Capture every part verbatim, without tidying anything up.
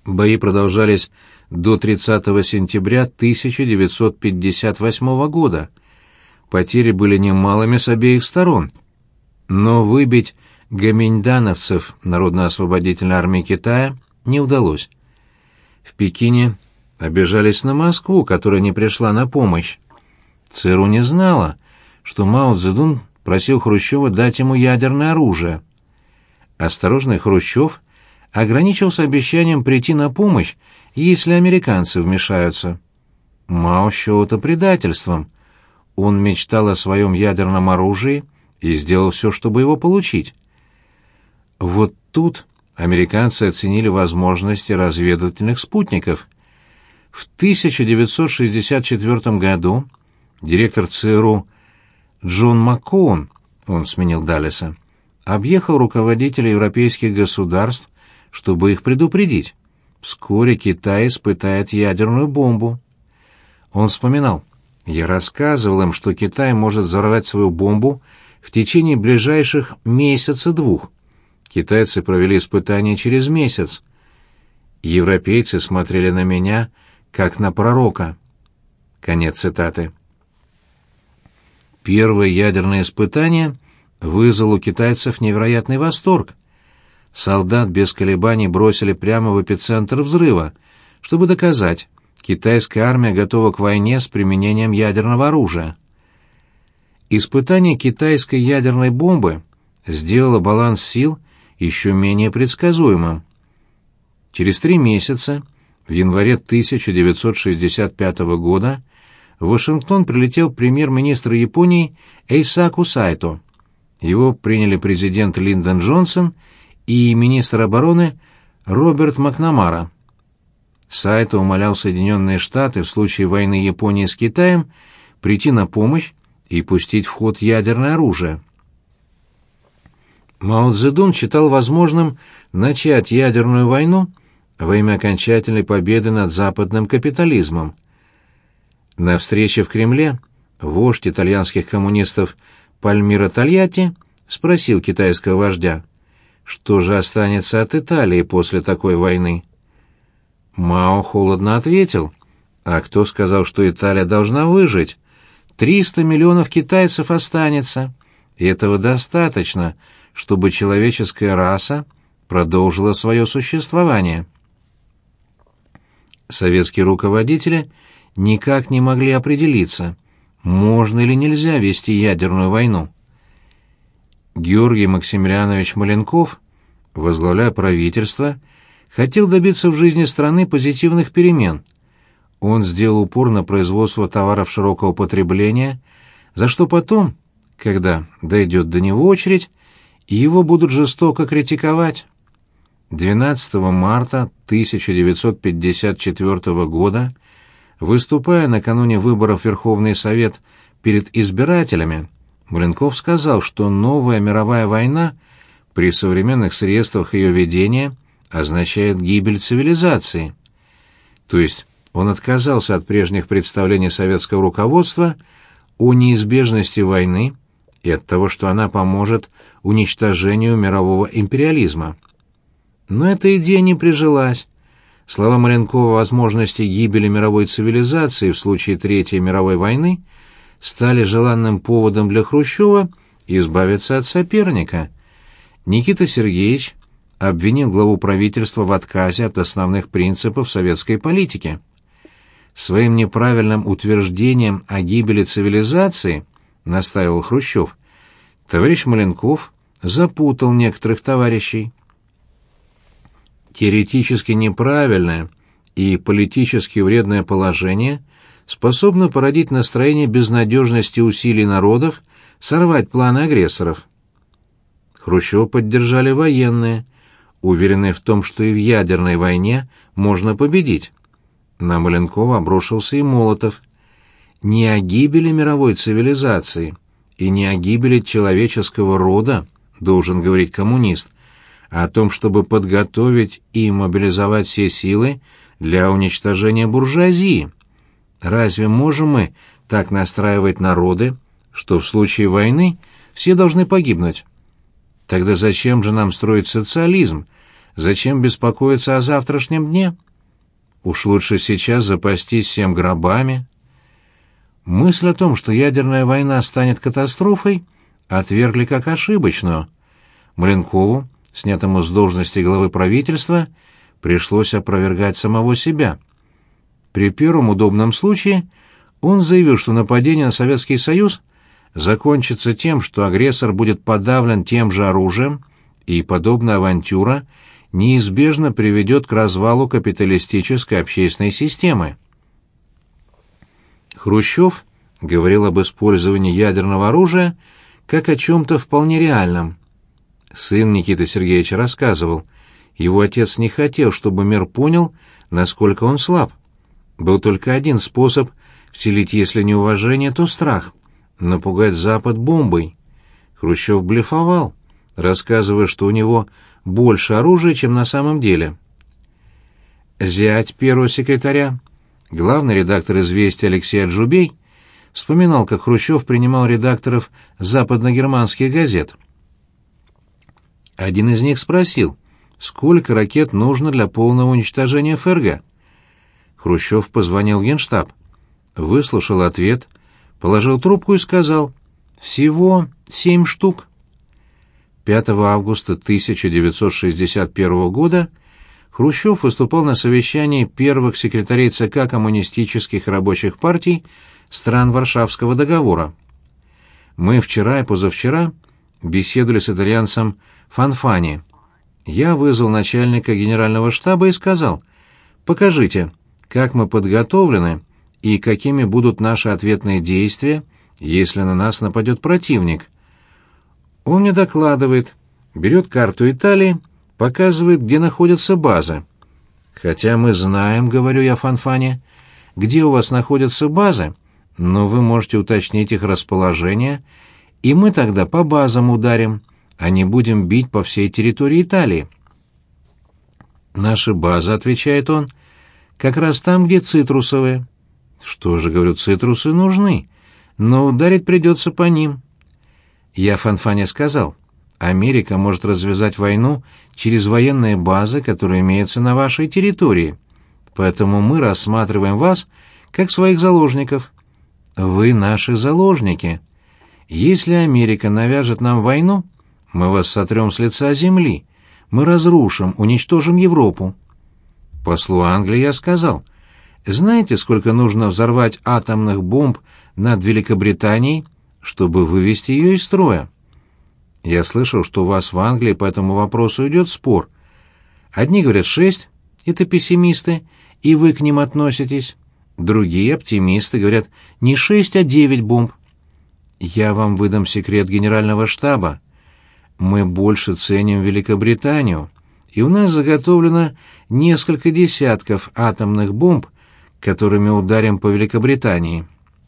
Бои продолжались до тридцатого сентября тысяча девятьсот пятьдесят восьмого года. Потери были немалыми с обеих сторон. Но выбить гоминьдановцев Народно-освободительной армии Китая не удалось. В Пекине обижались на Москву, которая не пришла на помощь. ЦРУ не знала, что Мао Цзэдун просил Хрущева дать ему ядерное оружие. Осторожный Хрущев ограничился обещанием прийти на помощь, если американцы вмешаются. Мао счел это предательством. Он мечтал о своем ядерном оружии и сделал все, чтобы его получить. Вот тут американцы оценили возможности разведывательных спутников. В тысяча девятьсот шестьдесят четвёртом году директор ЦРУ Джон Маккоун, он сменил Даллеса, объехал руководителей европейских государств, чтобы их предупредить. Вскоре Китай испытает ядерную бомбу. Он вспоминал: «Я рассказывал им, что Китай может взорвать свою бомбу в течение ближайших месяца-двух. Китайцы провели испытания через месяц. Европейцы смотрели на меня, как на пророка». Конец цитаты. Первое ядерное испытание вызвало у китайцев невероятный восторг. Солдат без колебаний бросили прямо в эпицентр взрыва, чтобы доказать: китайская армия готова к войне с применением ядерного оружия. Испытание китайской ядерной бомбы сделало баланс сил еще менее предсказуемым. Через три месяца, в январе тысяча девятьсот шестьдесят пятого года, в Вашингтон прилетел премьер-министр Японии Эйсаку Сайто. Его приняли президент Линдон Джонсон и министр обороны Роберт Макнамара. Сайто умолял Соединенные Штаты в случае войны Японии с Китаем прийти на помощь и пустить в ход ядерное оружие. Мао Цзэдун считал возможным начать ядерную войну во имя окончательной победы над западным капитализмом. На встрече в Кремле вождь итальянских коммунистов Пальмиро Тольятти спросил китайского вождя, что же останется от Италии после такой войны. Мао холодно ответил: «А кто сказал, что Италия должна выжить? Триста миллионов китайцев останется, и этого достаточно, чтобы человеческая раса продолжила свое существование». Советские руководители никак не могли определиться, можно или нельзя вести ядерную войну. Георгий Максимилианович Маленков, возглавляя правительство, хотел добиться в жизни страны позитивных перемен. Он сделал упор на производство товаров широкого потребления, за что потом, когда дойдет до него очередь, его будут жестоко критиковать. двенадцатого марта тысяча девятьсот пятьдесят четвёртого года, выступая накануне выборов в Верховный Совет перед избирателями, Маленков сказал, что новая мировая война при современных средствах ее ведения означает гибель цивилизации. То есть он отказался от прежних представлений советского руководства о неизбежности войны и от того, что она поможет уничтожению мирового империализма. Но эта идея не прижилась. Слова Маленкова о возможности гибели мировой цивилизации в случае Третьей мировой войны стали желанным поводом для Хрущева избавиться от соперника. Никита Сергеевич обвинил главу правительства в отказе от основных принципов советской политики. Своим неправильным утверждением о гибели цивилизации, настаивал Хрущев, товарищ Маленков запутал некоторых товарищей. Теоретически неправильное и политически вредное положение способно породить настроение безнадежности усилий народов сорвать планы агрессоров. Хрущева поддержали военные, уверенные в том, что и в ядерной войне можно победить. На Маленкова обрушился и Молотов. Не о гибели мировой цивилизации и не о гибели человеческого рода должен говорить коммунист, а о том, чтобы подготовить и мобилизовать все силы для уничтожения буржуазии. Разве можем мы так настраивать народы, что в случае войны все должны погибнуть? Тогда зачем же нам строить социализм, зачем беспокоиться о завтрашнем дне? Уж лучше сейчас запастись всем гробами. Мысль о том, что ядерная война станет катастрофой, отвергли как ошибочную. Маленкову, снятому с должности главы правительства, пришлось опровергать самого себя. При первом удобном случае он заявил, что нападение на Советский Союз закончится тем, что агрессор будет подавлен тем же оружием, и подобная авантюра неизбежно приведет к развалу капиталистической общественной системы. Хрущев говорил об использовании ядерного оружия как о чем-то вполне реальном. Сын Никиты Сергеевича рассказывал, его отец не хотел, чтобы мир понял, насколько он слаб. Был только один способ вселить, если не уважение, то страх — напугать Запад бомбой. Хрущев блефовал, рассказывая, что у него больше оружия, чем на самом деле. Зять первого секретаря, главный редактор «Известий» Алексей Аджубей, вспоминал, как Хрущев принимал редакторов западногерманских газет. Один из них спросил, сколько ракет нужно для полного уничтожения ФРГ. Хрущев позвонил в Генштаб, выслушал ответ, положил трубку и сказал: «Всего семь штук». пятого августа тысяча девятьсот шестьдесят первого года Хрущев выступал на совещании первых секретарей ЦК коммунистических и рабочих партий стран Варшавского договора. Мы вчера и позавчера беседовали с итальянцем Фанфани. Я вызвал начальника генерального штаба и сказал: «Покажите, как мы подготовлены и какими будут наши ответные действия, если на нас нападет противник». Он мне докладывает, берет карту Италии, показывает, где находятся базы. «Хотя мы знаем, — говорю я Фанфане, — где у вас находятся базы, но вы можете уточнить их расположение, и мы тогда по базам ударим, а не будем бить по всей территории Италии». «Наши базы, — отвечает он, — как раз там, где цитрусовые». «Что же, — говорю, — цитрусы нужны, но ударить придется по ним». Я Фанфане сказал: «Америка может развязать войну через военные базы, которые имеются на вашей территории, поэтому мы рассматриваем вас как своих заложников. Вы наши заложники. Если Америка навяжет нам войну, мы вас сотрем с лица земли, мы разрушим, уничтожим Европу». Послу Англии я сказал: «Знаете, сколько нужно взорвать атомных бомб над Великобританией, чтобы вывести ее из строя? Я слышал, что у вас в Англии по этому вопросу идет спор. Одни говорят шесть, это пессимисты, и вы к ним относитесь. Другие, оптимисты, говорят не шесть, а девять бомб. Я вам выдам секрет генерального штаба. Мы больше ценим Великобританию, и у нас заготовлено несколько десятков атомных бомб, которыми ударим по Великобритании».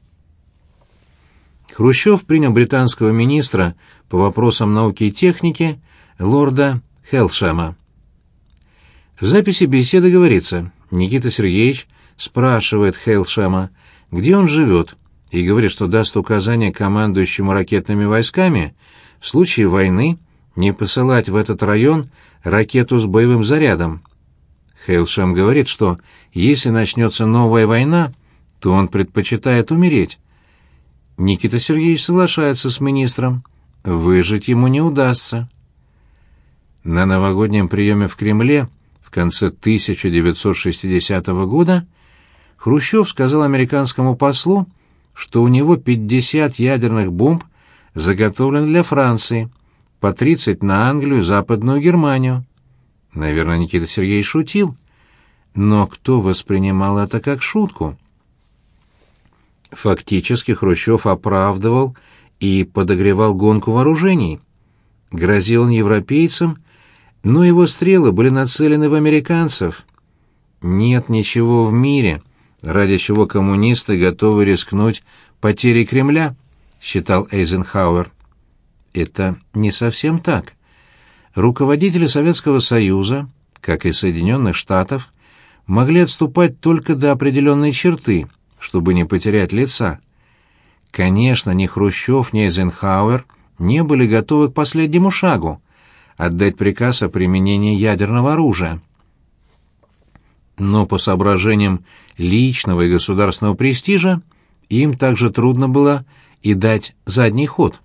Хрущев принял британского министра по вопросам науки и техники лорда Хелшема. В записи беседы говорится, Никита Сергеевич спрашивает Хелшема, где он живет, и говорит, что даст указание командующему ракетными войсками в случае войны не посылать в этот район ракету с боевым зарядом. Хелшем говорит, что если начнется новая война, то он предпочитает умереть. Никита Сергеевич соглашается с министром. Выжить ему не удастся. На новогоднем приеме в Кремле в конце тысяча девятьсот шестидесятого года Хрущев сказал американскому послу, что у него пятьдесят ядерных бомб заготовлено для Франции, по тридцать на Англию и Западную Германию. Наверное, Никита Сергеевич шутил. Но кто воспринимал это как шутку? Фактически Хрущев оправдывал и подогревал гонку вооружений. Грозил он европейцам, но его стрелы были нацелены в американцев. Нет ничего в мире, ради чего коммунисты готовы рискнуть потерей Кремля, считал Эйзенхауэр. Это не совсем так. Руководители Советского Союза, как и Соединенных Штатов, могли отступать только до определенной черты, чтобы не потерять лица. Конечно, ни Хрущев, ни Эйзенхауэр не были готовы к последнему шагу, отдать приказ о применении ядерного оружия. Но по соображениям личного и государственного престижа им также трудно было и дать задний ход.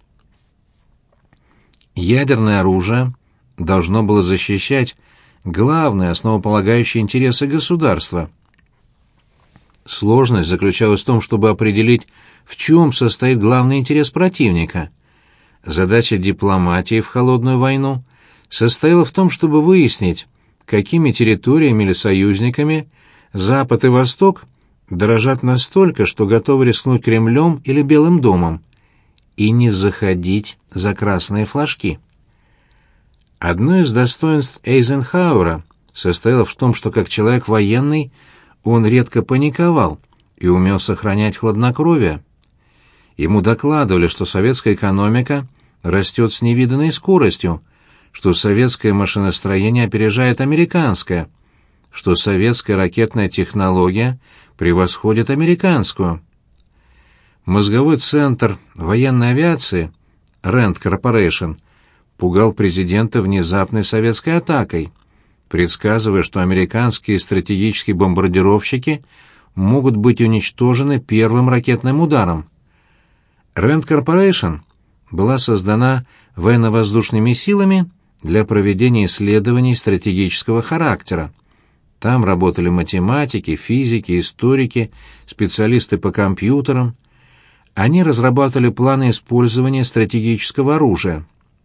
Ядерное оружие должно было защищать главные основополагающие интересы государства. Сложность заключалась в том, чтобы определить, в чем состоит главный интерес противника. Задача дипломатии в холодную войну состояла в том, чтобы выяснить, какими территориями или союзниками Запад и Восток дорожат настолько, что готовы рискнуть Кремлем или Белым домом, и не заходить за красные флажки. Одно из достоинств Эйзенхауэра состояло в том, что как человек военный он редко паниковал и умел сохранять хладнокровие. Ему докладывали, что советская экономика растет с невиданной скоростью, что советское машиностроение опережает американское, что советская ракетная технология превосходит американскую. Мозговой центр военной авиации Рэнд Корпорэйшн пугал президента внезапной советской атакой, предсказывая, что американские стратегические бомбардировщики могут быть уничтожены первым ракетным ударом. Рэнд Корпорэйшн была создана военно-воздушными силами для проведения исследований стратегического характера. Там работали математики, физики, историки, специалисты по компьютерам. Они разрабатывали планы использования стратегического оружия.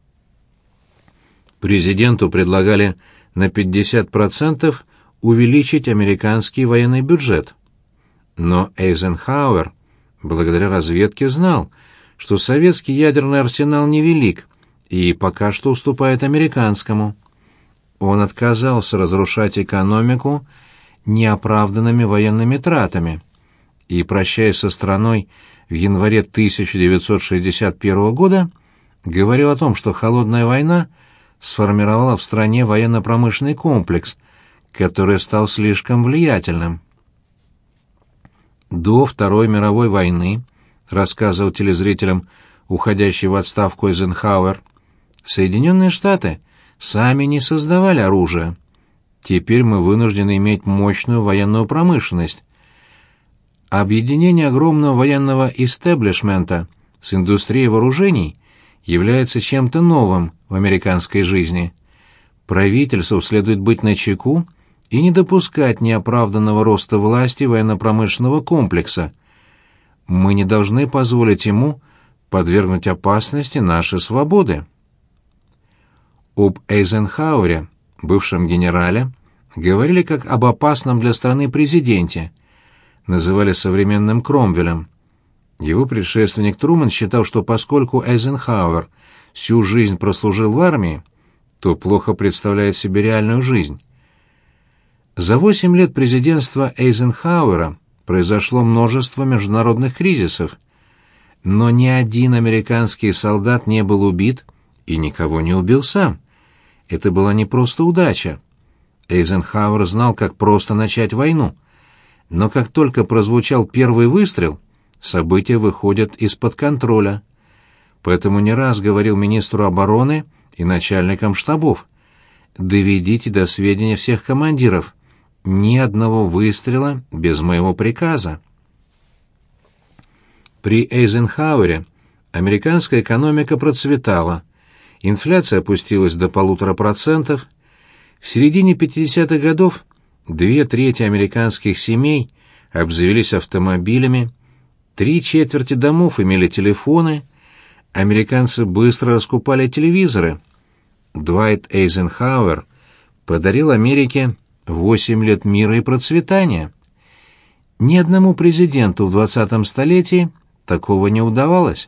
Президенту предлагали на пятьдесят процентов увеличить американский военный бюджет. Но Эйзенхауэр, благодаря разведке, знал, что советский ядерный арсенал невелик и пока что уступает американскому. Он отказался разрушать экономику неоправданными военными тратами и, прощаясь со страной в январе тысяча девятьсот шестьдесят первого года, говорил о том, что холодная война сформировала в стране военно-промышленный комплекс, который стал слишком влиятельным. До Второй мировой войны, рассказывал телезрителям уходящий в отставку Эйзенхауэр, Соединенные Штаты сами не создавали оружие. Теперь мы вынуждены иметь мощную военную промышленность. Объединение огромного военного истеблишмента с индустрией вооружений является чем-то новым в американской жизни. Правительству следует быть начеку и не допускать неоправданного роста власти военно-промышленного комплекса. Мы не должны позволить ему подвергнуть опасности наши свободы. Об Эйзенхауэре, бывшем генерале, говорили как об опасном для страны президенте, называли современным Кромвелем. Его предшественник Трумэн считал, что поскольку Эйзенхауэр всю жизнь прослужил в армии, то плохо представляет себе реальную жизнь. За восемь лет президентства Эйзенхауэра произошло множество международных кризисов, но ни один американский солдат не был убит и никого не убил сам. Это была не просто удача. Эйзенхауэр знал, как просто начать войну, но как только прозвучал первый выстрел, события выходят из-под контроля. Поэтому не раз говорил министру обороны и начальникам штабов: доведите до сведения всех командиров, ни одного выстрела без моего приказа. При Эйзенхауэре американская экономика процветала, инфляция опустилась до полутора процентов. В середине пятидесятых годов две трети американских семей обзавелись автомобилями, три четверти домов имели телефоны, американцы быстро раскупали телевизоры. Дуайт Эйзенхауэр подарил Америке восемь лет мира и процветания. Ни одному президенту в двадцатом столетии такого не удавалось.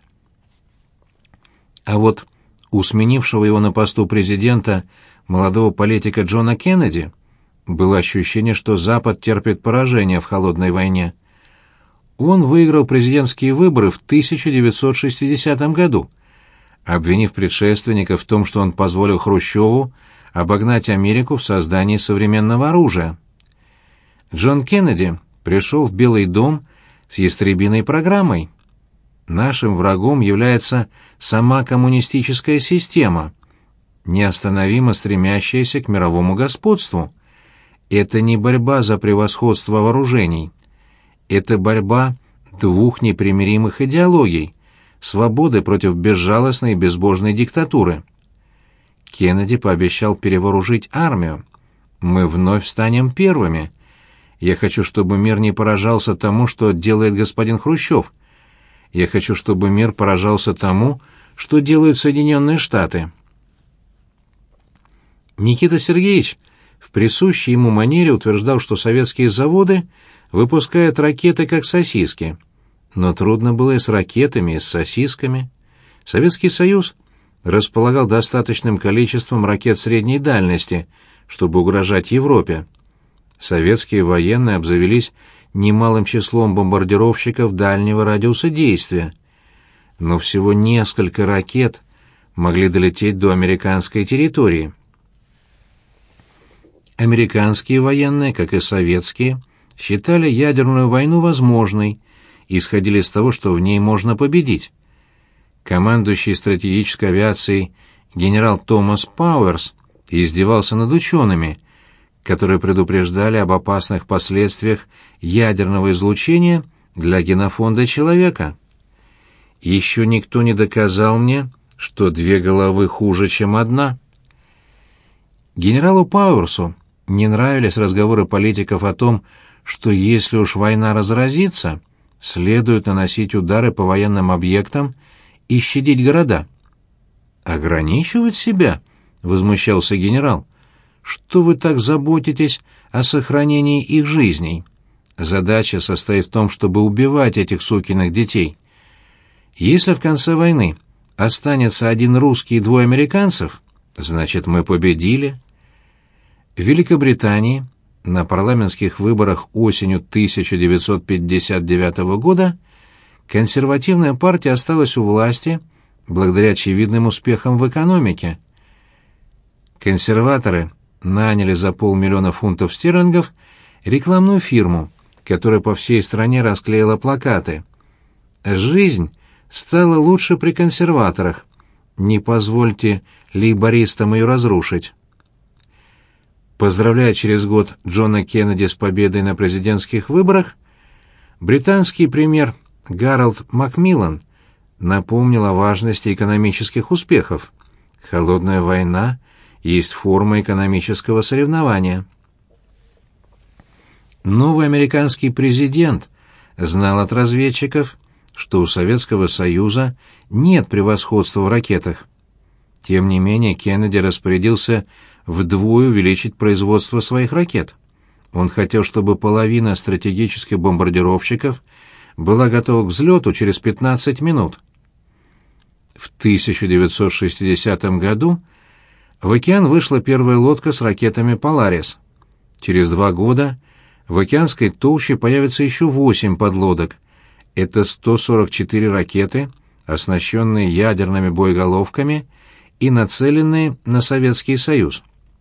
А вот у сменившего его на посту президента молодого политика Джона Кеннеди было ощущение, что Запад терпит поражение в холодной войне. Он выиграл президентские выборы в тысяча девятьсот шестидесятом году, обвинив предшественника в том, что он позволил Хрущеву обогнать Америку в создании современного оружия. Джон Кеннеди пришел в Белый дом с ястребиной программой. Нашим врагом является сама коммунистическая система. неостановимо стремящаяся к мировому господству. Это не борьба за превосходство вооружений. Это борьба двух непримиримых идеологий — свободы против безжалостной и безбожной диктатуры. Кеннеди пообещал перевооружить армию. Мы вновь станем первыми. Я хочу, чтобы мир не поражался тому, что делает господин Хрущев. Я хочу, чтобы мир поражался тому, что делают Соединенные Штаты. Никита Сергеевич в присущей ему манере утверждал, что советские заводы выпускают ракеты как сосиски. Но трудно было и с ракетами, и с сосисками. Советский Союз располагал достаточным количеством ракет средней дальности, чтобы угрожать Европе. Советские военные обзавелись немалым числом бомбардировщиков дальнего радиуса действия, но всего несколько ракет могли долететь до американской территории. Американские военные, как и советские, считали ядерную войну возможной и исходили из того, что в ней можно победить. Командующий стратегической авиацией генерал Томас Пауэрс издевался над учеными, которые предупреждали об опасных последствиях ядерного излучения для генофонда человека. «Еще никто не доказал мне, что две головы хуже, чем одна». Генералу Пауэрсу не нравились разговоры политиков о том, что если уж война разразится, следует наносить удары по военным объектам и щадить города. «Ограничивать себя?» — возмущался генерал. «Что вы так заботитесь о сохранении их жизней? Задача состоит в том, чтобы убивать этих сукиных детей. Если в конце войны останется один русский и двое американцев, значит, мы победили». В Великобритании на парламентских выборах осенью тысяча девятьсот пятьдесят девятого года консервативная партия осталась у власти благодаря очевидным успехам в экономике. Консерваторы наняли за полмиллиона фунтов стерлингов рекламную фирму, которая по всей стране расклеила плакаты. «Жизнь стала лучше при консерваторах. Не позвольте лейбористам ее разрушить». Поздравляя через год Джона Кеннеди с победой на президентских выборах, британский премьер Гарольд Макмиллан напомнил о важности экономических успехов. Холодная война есть форма экономического соревнования. Новый американский президент знал от разведчиков, что у Советского Союза нет превосходства в ракетах. Тем не менее, Кеннеди распорядился вдвое увеличить производство своих ракет. Он хотел, чтобы половина стратегических бомбардировщиков была готова к взлету через пятнадцать минут. В тысяча девятьсот шестидесятом году в океан вышла первая лодка с ракетами «Поларис». Через два года в океанской толще появится еще восемь подлодок. Это сто сорок четыре ракеты, оснащенные ядерными боеголовками и нацеленные на Советский Союз.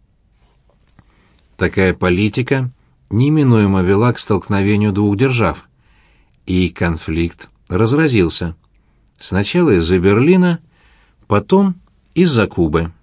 Такая политика неминуемо вела к столкновению двух держав, и конфликт разразился. Сначала из-за Берлина, потом из-за Кубы.